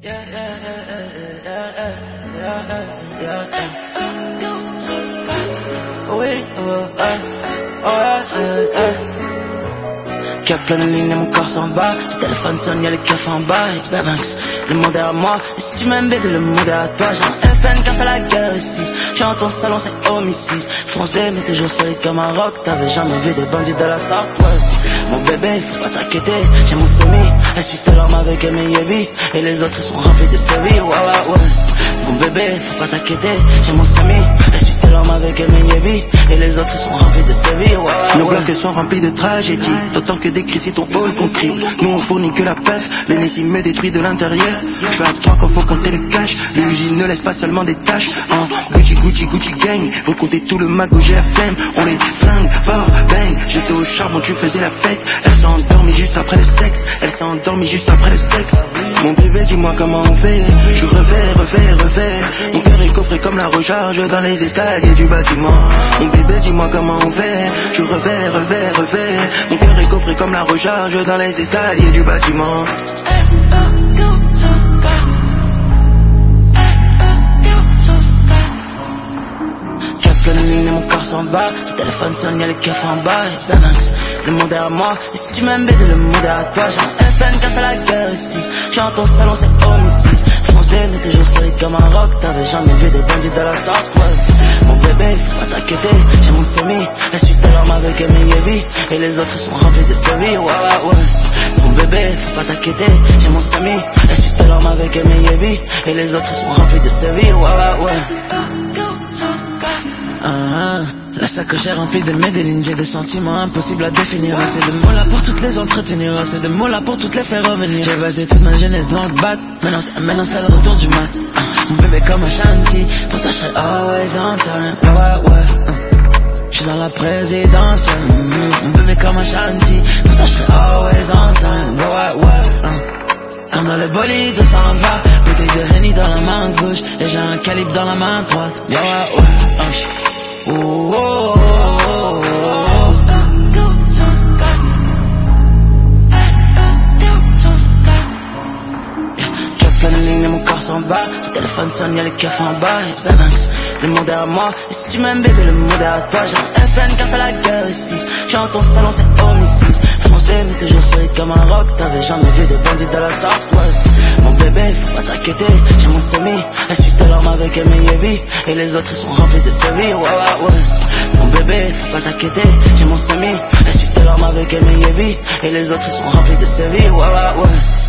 Oui, Cap plein de lignes et mon corps s'en bat. Le téléphone sonne, y'a les keufs en bas. Et Babanks, le monde est à moi. Et si tu m'aimes bébé, le monde est à toi. J'ai un FN car c'est la guerre ici. J'suis en ton salon, c'est homicide. Fonce des mais toujours solide comme un rock. T'avais jamais vu des bandits de la sorte, ouais. Mon bébé, faut pas t'inquiéter. J'ai mon semi, essuie tes larmes avec mes yébis. Et les autres ils sont remplis de séries, ouais. Mon bébé, faut pas t'inquiéter. J'ai mon semi, essuie tes larmes avec mes yébis. Et les autres ils sont remplis de séries, ouais. Nos blocs sont remplis de tragédies. D'autant que des cris c'est ton hall qu'on crie. Nous on fournit que la pef. L'ennemi me détruit de l'intérieur. Je fais à 3 quand faut compter le cash. L'usine ne laisse pas seulement des tâches. Gucci gang. Faut compter tout le mago, j'ai la flemme. On les flingue, fort, bang. J'étais au charbon, tu faisais la fête. Elle s'est endormie juste après le sexe. Elle s'est endormie juste après le sexe. Mon bébé, dis-moi comment on fait. Je refais. Mon cœur est coffré comme la recharge dans les escaliers du bâtiment. Mon bébé, dis-moi comment on fait. Je refais. Mon cœur est coffré comme la recharge dans les escaliers du bâtiment. Plein de lignes et mon corps s'en bat. Le téléphone sonne, y'a les keufs en bas. Et Babanks, le monde est à moi. Et si tu m'aimes bébé, le monde est à toi. J'ai un FN car c'est la guerre ici. J'suis en ton salon, c'est homicide. Fonce des mais toujours solide comme un rock. T'avais jamais vu des bandits de la sorte, ouais. Mon bébé, faut pas t'inquiéter. J'ai mon semi, essuie tes larmes avec mes yébis. Et les autres ils sont remplis de séries, ouais. Mon bébé, faut pas t'inquiéter. J'ai mon semi, essuie tes larmes avec mes yébis. Et les autres ils sont remplis de séries, ouais. La sacoche est remplie de Medellin. J'ai des sentiments impossibles à définir. Assez de mots là pour toutes les entretenir. Assez de mots là pour toutes les faire revenir. J'ai basé toute ma jeunesse dans le bat. Maintenant c'est le retour du mat. Mon bébé comme un shanty. Pour toi j'serai always on time. Ouais. J'suis dans la présidence. Mon bébé comme un shanty. Pour toi j'serai always on time. Ouais. Comme dans le bolide où ça en va. Bouteille de Henny dans la main gauche. Et j'ai un calibre dans la main droite. Ouais. Plein de lignes et mon corps s'en bat. Le téléphone sonne, y'a les keufs en bas. Et Babanks, le monde est à moi. Et si tu m'aimes bébé, le monde est à toi. J'ai un FN car c'est la guerre ici. J'suis en ton salon, c'est homicide. Fonce des mais toujours solide comme un rock. T'avais jamais vu des bandits de la sorte, ouais. Mon bébé, faut pas t'inquiéter. J'ai mon semi, essuie tes larmes avec mes yébis. Et les autres ils sont remplis de séries, ouais. Mon bébé, faut pas t'inquiéter. J'ai mon semi, essuie tes larmes avec mes yébis. Et les autres ils sont remplis de séries, ouais.